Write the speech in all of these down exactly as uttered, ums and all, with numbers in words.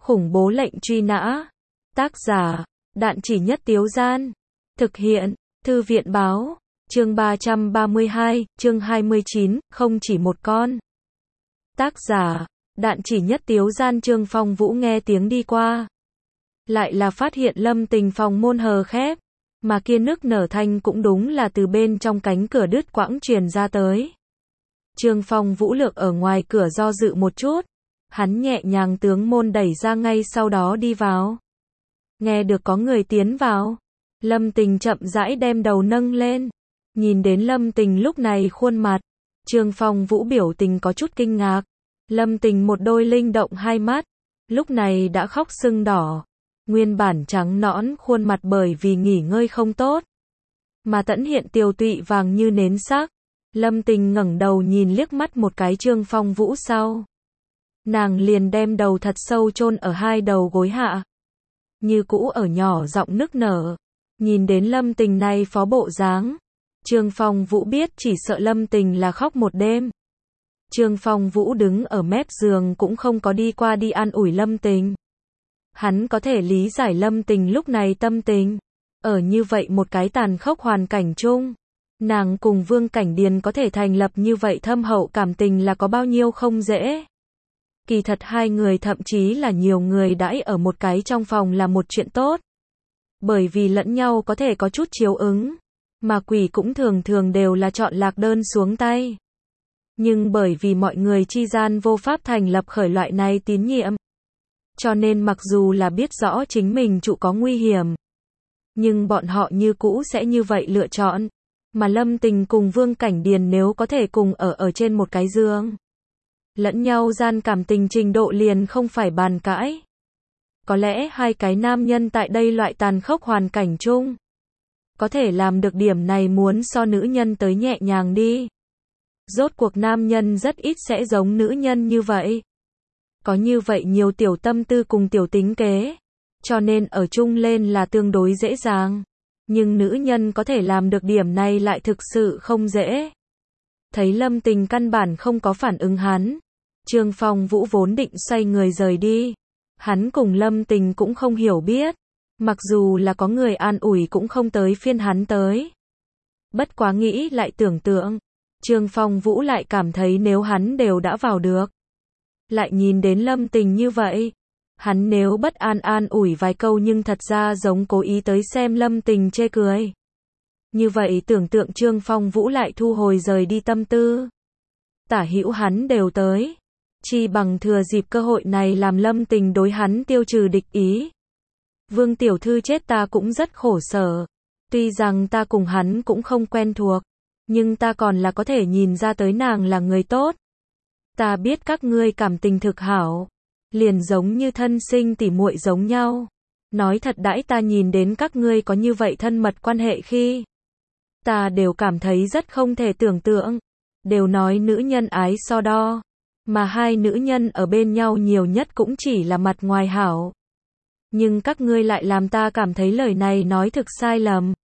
Khủng bố lệnh truy nã. Tác giả, Đạn Chỉ Nhất Tiếu Gian. Thực hiện, Thư viện Báo. Chương ba trăm ba mươi hai, chương hai mươi chín, không chỉ một con. Tác giả, Đạn Chỉ Nhất Tiếu Gian. Trương Phong Vũ nghe tiếng đi qua. Lại là phát hiện Lâm Tình phòng môn hờ khép. Mà kia nức nở thanh cũng đúng là từ bên trong cánh cửa đứt quãng truyền ra tới. Trương Phong Vũ lược ở ngoài cửa do dự một chút. Hắn nhẹ nhàng tướng môn đẩy ra, ngay sau đó đi vào. Nghe được có người tiến vào. Lâm Tình chậm rãi đem đầu nâng lên. Nhìn đến Lâm Tình lúc này khuôn mặt. Trương Phong Vũ biểu tình có chút kinh ngạc. Lâm Tình một đôi linh động hai mắt. Lúc này đã khóc sưng đỏ. Nguyên bản trắng nõn khuôn mặt bởi vì nghỉ ngơi không tốt. Mà tẫn hiện tiều tụy vàng như nến sắc. Lâm Tình ngẩng đầu nhìn liếc mắt một cái Trương Phong Vũ sau. Nàng liền đem đầu thật sâu chôn ở hai đầu gối hạ. Như cũ ở nhỏ giọng nức nở. Nhìn đến Lâm Tình này phó bộ dáng. Trương Phong Vũ biết chỉ sợ Lâm Tình là khóc một đêm. Trương Phong Vũ đứng ở mép giường cũng không có đi qua đi an ủi Lâm Tình. Hắn có thể lý giải Lâm Tình lúc này tâm tình. Ở như vậy một cái tàn khốc hoàn cảnh chung. Nàng cùng Vương Cảnh Điền có thể thành lập như vậy thâm hậu cảm tình là có bao nhiêu không dễ. Kỳ thật hai người thậm chí là nhiều người đãi ở một cái trong phòng là một chuyện tốt. Bởi vì lẫn nhau có thể có chút chiếu ứng. Mà quỷ cũng thường thường đều là chọn lạc đơn xuống tay. Nhưng bởi vì mọi người chi gian vô pháp thành lập khởi loại này tín nhiệm. Cho nên mặc dù là biết rõ chính mình trụ có nguy hiểm. Nhưng bọn họ như cũ sẽ như vậy lựa chọn. Mà Lâm Tình cùng Vương Cảnh Điền nếu có thể cùng ở ở trên một cái giường. Lẫn nhau gian cảm tình trình độ liền không phải bàn cãi. Có lẽ hai cái nam nhân tại đây loại tàn khốc hoàn cảnh chung. Có thể làm được điểm này muốn so nữ nhân tới nhẹ nhàng đi. Rốt cuộc nam nhân rất ít sẽ giống nữ nhân như vậy. Có như vậy nhiều tiểu tâm tư cùng tiểu tính kế. Cho nên ở chung lên là tương đối dễ dàng. Nhưng nữ nhân có thể làm được điểm này lại thực sự không dễ. Thấy Lâm Tình căn bản không có phản ứng hắn. Trương Phong Vũ vốn định xoay người rời đi. Hắn cùng Lâm Tình cũng không hiểu biết. Mặc dù là có người an ủi cũng không tới phiên hắn tới. Bất quá nghĩ lại tưởng tượng. Trương Phong Vũ lại cảm thấy nếu hắn đều đã vào được. Lại nhìn đến Lâm Tình như vậy. Hắn nếu bất an an ủi vài câu nhưng thật ra giống cố ý tới xem Lâm Tình chê cười. Như vậy tưởng tượng Trương Phong Vũ lại thu hồi rời đi tâm tư. Tả hữu hắn đều tới. Chi bằng thừa dịp cơ hội này làm Lâm Tình đối hắn tiêu trừ địch ý. Vương tiểu thư chết ta cũng rất khổ sở. Tuy rằng ta cùng hắn cũng không quen thuộc. Nhưng ta còn là có thể nhìn ra tới nàng là người tốt. Ta biết các ngươi cảm tình thực hảo. Liền giống như thân sinh tỉ muội giống nhau. Nói thật đãi ta nhìn đến các ngươi có như vậy thân mật quan hệ khi. Ta đều cảm thấy rất không thể tưởng tượng. Đều nói nữ nhân ái so đo. Mà hai nữ nhân ở bên nhau nhiều nhất cũng chỉ là mặt ngoài hảo. Nhưng các ngươi lại làm ta cảm thấy lời này nói thực sai lầm.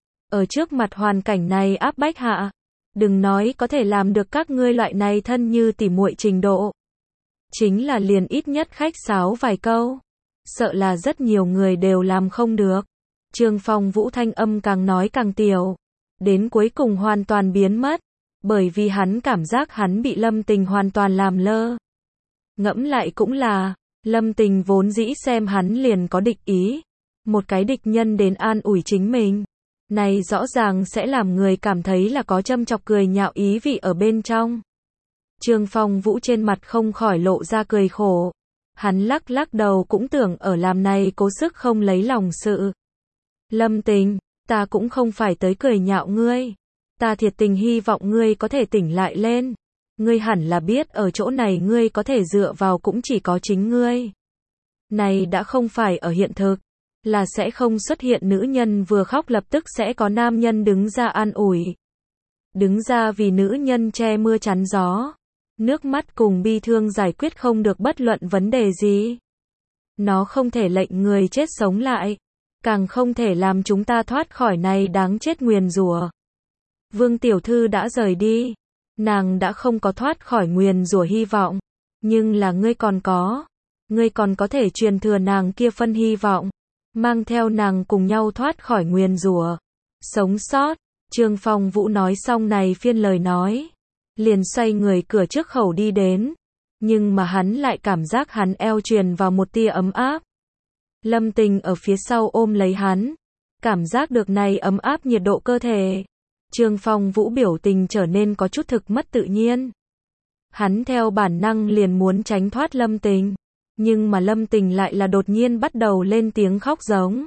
Ở trước mặt hoàn cảnh này áp bách hạ. Đừng nói có thể làm được các ngươi loại này thân như tỉ muội trình độ. Chính là liền ít nhất khách sáo vài câu. Sợ là rất nhiều người đều làm không được. Trương Phong Vũ thanh âm càng nói càng tiểu. Đến cuối cùng hoàn toàn biến mất. Bởi vì hắn cảm giác hắn bị Lâm Tình hoàn toàn làm lơ. Ngẫm lại cũng là. Lâm Tình vốn dĩ xem hắn liền có địch ý. Một cái địch nhân đến an ủi chính mình. Này rõ ràng sẽ làm người cảm thấy là có châm chọc cười nhạo ý vị ở bên trong. Trương Phong Vũ trên mặt không khỏi lộ ra cười khổ. Hắn lắc lắc đầu cũng tưởng ở làm này cố sức không lấy lòng sự. Lâm Tình, ta cũng không phải tới cười nhạo ngươi. Ta thiệt tình hy vọng ngươi có thể tỉnh lại lên. Ngươi hẳn là biết ở chỗ này ngươi có thể dựa vào cũng chỉ có chính ngươi. Này đã không phải ở hiện thực. Là sẽ không xuất hiện nữ nhân vừa khóc lập tức sẽ có nam nhân đứng ra an ủi. Đứng ra vì nữ nhân che mưa chắn gió. Nước mắt cùng bi thương giải quyết không được bất luận vấn đề gì. Nó không thể lệnh người chết sống lại. Càng không thể làm chúng ta thoát khỏi này đáng chết nguyền rủa. Vương tiểu thư đã rời đi. Nàng đã không có thoát khỏi nguyền rủa hy vọng. Nhưng là ngươi còn có. ngươi còn có thể truyền thừa nàng kia phân hy vọng, mang theo nàng cùng nhau thoát khỏi nguyền rủa, sống sót. Trương Phong Vũ nói xong này phiên lời nói, liền xoay người cửa trước khẩu đi đến, nhưng mà hắn lại cảm giác hắn eo truyền vào một tia ấm áp. Lâm Tình ở phía sau ôm lấy hắn, cảm giác được này ấm áp nhiệt độ cơ thể. Trương Phong Vũ biểu tình trở nên có chút thực mất tự nhiên. Hắn theo bản năng liền muốn tránh thoát Lâm Tình, nhưng mà Lâm Tình lại là đột nhiên bắt đầu lên tiếng khóc giống.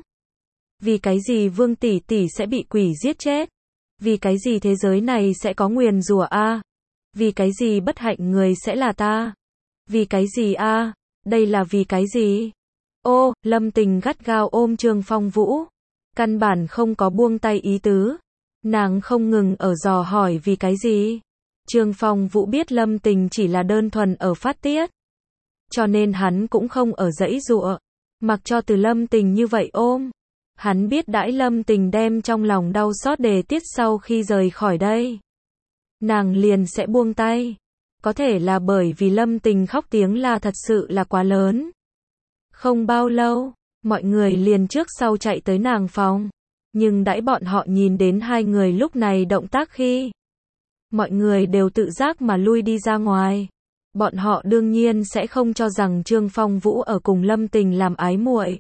Vì cái gì Vương tỷ tỷ sẽ bị quỷ giết chết? Vì cái gì thế giới này sẽ có nguyền rủa a? Vì cái gì bất hạnh người sẽ là ta? Vì cái gì a? Đây là vì cái gì? Ô, Lâm Tình gắt gao ôm Trương Phong Vũ, căn bản không có buông tay ý tứ. Nàng không ngừng ở dò hỏi vì cái gì. Trương Phong Vũ biết Lâm Tình chỉ là đơn thuần ở phát tiết, cho nên hắn cũng không ở giãy giụa, mặc cho từ Lâm Tình như vậy ôm. Hắn biết đãi Lâm Tình đem trong lòng đau xót đề tiết sau khi rời khỏi đây, nàng liền sẽ buông tay. Có thể là bởi vì Lâm Tình khóc tiếng là thật sự là quá lớn. Không bao lâu, mọi người liền trước sau chạy tới nàng phòng, nhưng đãi bọn họ nhìn đến hai người lúc này động tác khi, mọi người đều tự giác mà lui đi ra ngoài. Bọn họ đương nhiên sẽ không cho rằng Trương Phong Vũ ở cùng Lâm Tình làm ái muội.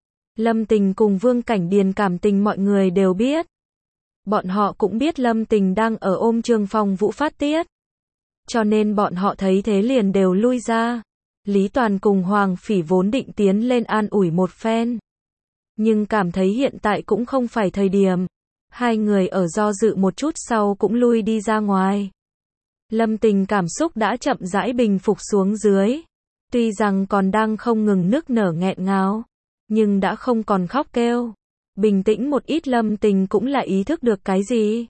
Lâm Tình cùng Vương Cảnh Điền cảm tình mọi người đều biết. Bọn họ cũng biết Lâm Tình đang ở ôm Trương Phong Vũ phát tiết, cho nên bọn họ thấy thế liền đều lui ra. Lý Toàn cùng Hoàng Phỉ vốn định tiến lên an ủi một phen, nhưng cảm thấy hiện tại cũng không phải thời điểm. Hai người ở do dự một chút sau cũng lui đi ra ngoài. Lâm Tình cảm xúc đã chậm rãi bình phục xuống dưới. Tuy rằng còn đang không ngừng nức nở nghẹn ngào, nhưng đã không còn khóc kêu. Bình tĩnh một ít Lâm Tình cũng là ý thức được cái gì.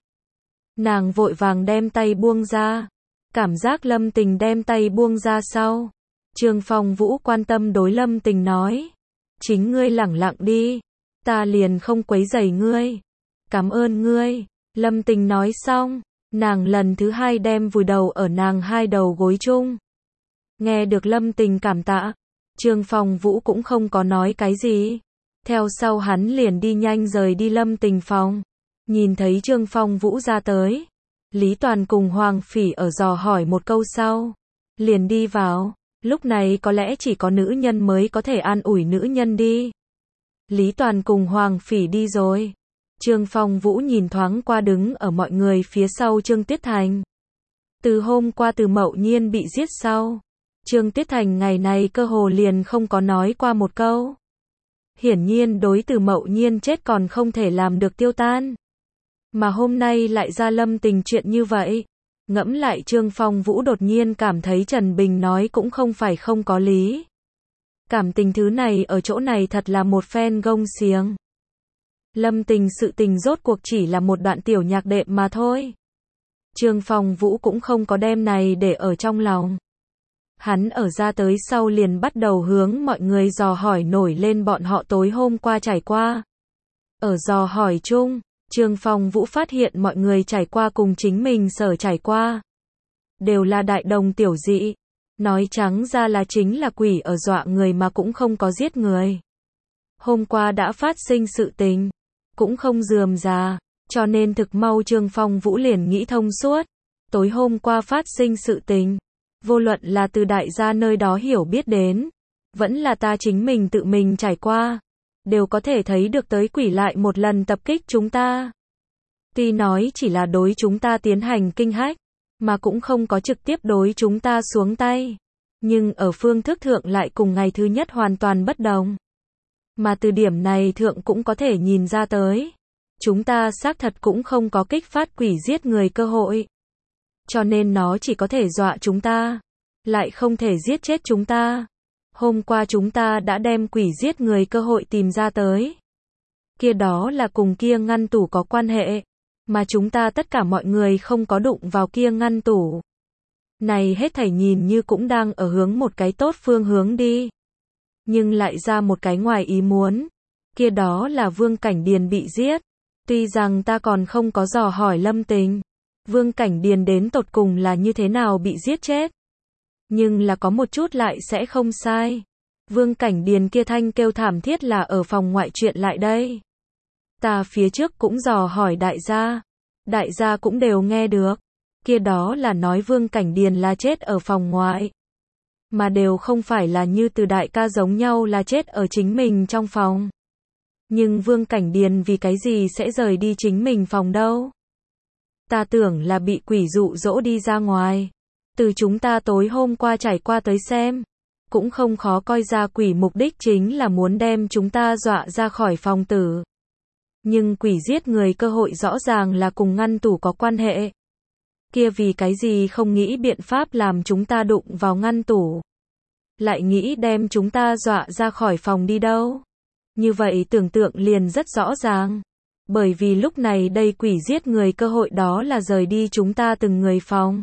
Nàng vội vàng đem tay buông ra. Cảm giác Lâm Tình đem tay buông ra sau, Trương Phong Vũ quan tâm đối Lâm Tình nói. Chính ngươi lẳng lặng đi, ta liền không quấy rầy ngươi. Cảm ơn ngươi. Lâm Tình nói xong, nàng lần thứ hai đem vùi đầu ở nàng hai đầu gối chung. Nghe được Lâm Tình cảm tạ, Trương Phong Vũ cũng không có nói cái gì. Theo sau hắn liền đi nhanh rời đi Lâm Tình phòng. Nhìn thấy Trương Phong Vũ ra tới, Lý Toàn cùng Hoàng Phỉ ở dò hỏi một câu sau, liền đi vào. Lúc này có lẽ chỉ có nữ nhân mới có thể an ủi nữ nhân đi. Lý Toàn cùng Hoàng Phỉ đi rồi. Trương Phong Vũ nhìn thoáng qua đứng ở mọi người phía sau Trương Tuyết Thành. Từ hôm qua Từ Mậu Nhiên bị giết sau, Trương Tuyết Thành ngày này cơ hồ liền không có nói qua một câu. Hiển nhiên đối Từ Mậu Nhiên chết còn không thể làm được tiêu tan. Mà hôm nay lại ra Lâm Tình chuyện như vậy. Ngẫm lại Trương Phong Vũ đột nhiên cảm thấy Trần Bình nói cũng không phải không có lý. Cảm tình thứ này ở chỗ này thật là một phen gông xiềng. Lâm Tình sự tình rốt cuộc chỉ là một đoạn tiểu nhạc đệm mà thôi. Trương Phong Vũ cũng không có đem này để ở trong lòng. Hắn ở ra tới sau liền bắt đầu hướng mọi người dò hỏi nổi lên bọn họ tối hôm qua trải qua. Ở dò hỏi chung, Trương Phong Vũ phát hiện mọi người trải qua cùng chính mình sở trải qua đều là đại đồng tiểu dị. Nói trắng ra là chính là quỷ ở dọa người mà cũng không có giết người. Hôm qua đã phát sinh sự tình, cũng không rườm rà, cho nên thực mau Trương Phong Vũ liền nghĩ thông suốt. Tối hôm qua phát sinh sự tình, vô luận là từ đại gia nơi đó hiểu biết đến, vẫn là ta chính mình tự mình trải qua, đều có thể thấy được tới quỷ lại một lần tập kích chúng ta. Tuy nói chỉ là đối chúng ta tiến hành kinh hách, mà cũng không có trực tiếp đối chúng ta xuống tay, nhưng ở phương thức thượng lại cùng ngày thứ nhất hoàn toàn bất đồng. Mà từ điểm này thượng cũng có thể nhìn ra tới, chúng ta xác thật cũng không có kích phát quỷ giết người cơ hội. Cho nên nó chỉ có thể dọa chúng ta, lại không thể giết chết chúng ta. Hôm qua chúng ta đã đem quỷ giết người cơ hội tìm ra tới. Kia đó là cùng kia ngăn tủ có quan hệ, mà chúng ta tất cả mọi người không có đụng vào kia ngăn tủ. Này hết thảy nhìn như cũng đang ở hướng một cái tốt phương hướng đi. Nhưng lại ra một cái ngoài ý muốn. Kia đó là Vương Cảnh Điền bị giết. Tuy rằng ta còn không có dò hỏi Lâm Tình, Vương Cảnh Điền đến tột cùng là như thế nào bị giết chết. Nhưng là có một chút lại sẽ không sai. Vương Cảnh Điền kia thanh kêu thảm thiết là ở phòng ngoại chuyện lại đây. Ta phía trước cũng dò hỏi đại gia. Đại gia cũng đều nghe được. Kia đó là nói Vương Cảnh Điền là chết ở phòng ngoại. Mà đều không phải là như từ đại ca giống nhau là chết ở chính mình trong phòng. Nhưng Vương Cảnh Điền vì cái gì sẽ rời đi chính mình phòng đâu? Ta tưởng là bị quỷ dụ dỗ đi ra ngoài. Từ chúng ta tối hôm qua trải qua tới xem. Cũng không khó coi ra quỷ mục đích chính là muốn đem chúng ta dọa ra khỏi phòng tử. Nhưng quỷ giết người cơ hội rõ ràng là cùng ngăn tủ có quan hệ. Kia vì cái gì không nghĩ biện pháp làm chúng ta đụng vào ngăn tủ. Lại nghĩ đem chúng ta dọa ra khỏi phòng đi đâu. Như vậy tưởng tượng liền rất rõ ràng. Bởi vì lúc này đây quỷ giết người cơ hội đó là rời đi chúng ta từng người phòng.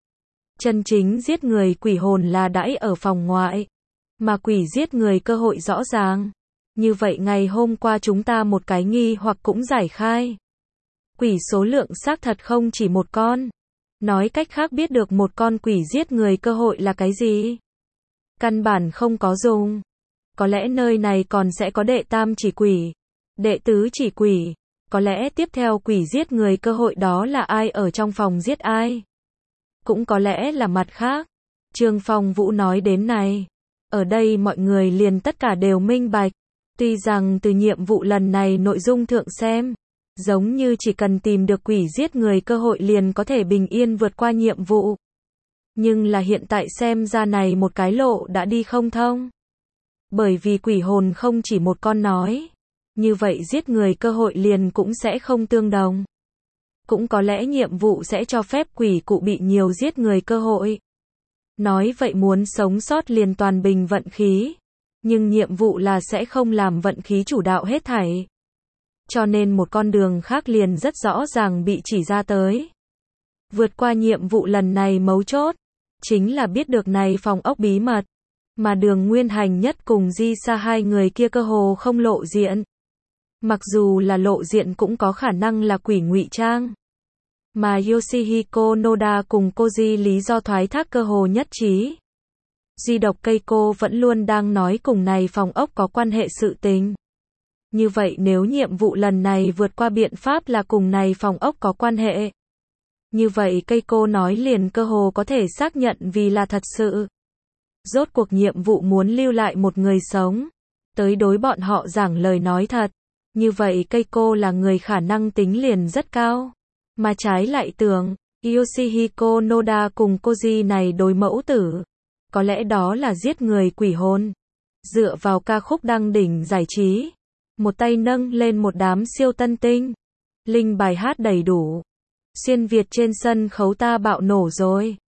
Chân chính giết người quỷ hồn là đãi ở phòng ngoại. Mà quỷ giết người cơ hội rõ ràng. Như vậy ngày hôm qua chúng ta một cái nghi hoặc cũng giải khai. Quỷ số lượng xác thật không chỉ một con. Nói cách khác biết được một con quỷ giết người cơ hội là cái gì? Căn bản không có dùng. Có lẽ nơi này còn sẽ có đệ tam chỉ quỷ. Đệ tứ chỉ quỷ. Có lẽ tiếp theo quỷ giết người cơ hội đó là ai ở trong phòng giết ai. Cũng có lẽ là mặt khác. Trương Phong Vũ nói đến này. Ở đây mọi người liền tất cả đều minh bạch. Tuy rằng từ nhiệm vụ lần này nội dung thượng xem. Giống như chỉ cần tìm được quỷ giết người cơ hội liền có thể bình yên vượt qua nhiệm vụ. Nhưng là hiện tại xem ra này một cái lộ đã đi không thông. Bởi vì quỷ hồn không chỉ một con nói. Như vậy giết người cơ hội liền cũng sẽ không tương đồng. Cũng có lẽ nhiệm vụ sẽ cho phép quỷ cụ bị nhiều giết người cơ hội. Nói vậy muốn sống sót liền toàn bình vận khí. Nhưng nhiệm vụ là sẽ không làm vận khí chủ đạo hết thảy. Cho nên một con đường khác liền rất rõ ràng bị chỉ ra tới. Vượt qua nhiệm vụ lần này mấu chốt. Chính là biết được này phòng ốc bí mật. Mà Đường Nguyên Hành Nhất cùng Di Sa hai người kia cơ hồ không lộ diện. Mặc dù là lộ diện cũng có khả năng là quỷ ngụy trang. Mà Yoshihiko Noda cùng Koji lý do thoái thác cơ hồ nhất trí. Duy độc Keiko vẫn luôn đang nói cùng này phòng ốc có quan hệ sự tình. Như vậy nếu nhiệm vụ lần này vượt qua biện pháp là cùng này phòng ốc có quan hệ. Như vậy Keiko nói liền cơ hồ có thể xác nhận vì là thật sự. Rốt cuộc nhiệm vụ muốn lưu lại một người sống. Tới đối bọn họ giảng lời nói thật. Như vậy Keiko là người khả năng tính liền rất cao. Mà trái lại tưởng, Yoshihiko Noda cùng Koji này đối mẫu tử. Có lẽ đó là giết người quỷ hồn. Dựa vào ca khúc đăng đỉnh giải trí. Một tay nâng lên một đám siêu tân tinh. Linh bài hát đầy đủ. Xuyên Việt trên sân khấu ta bạo nổ rồi.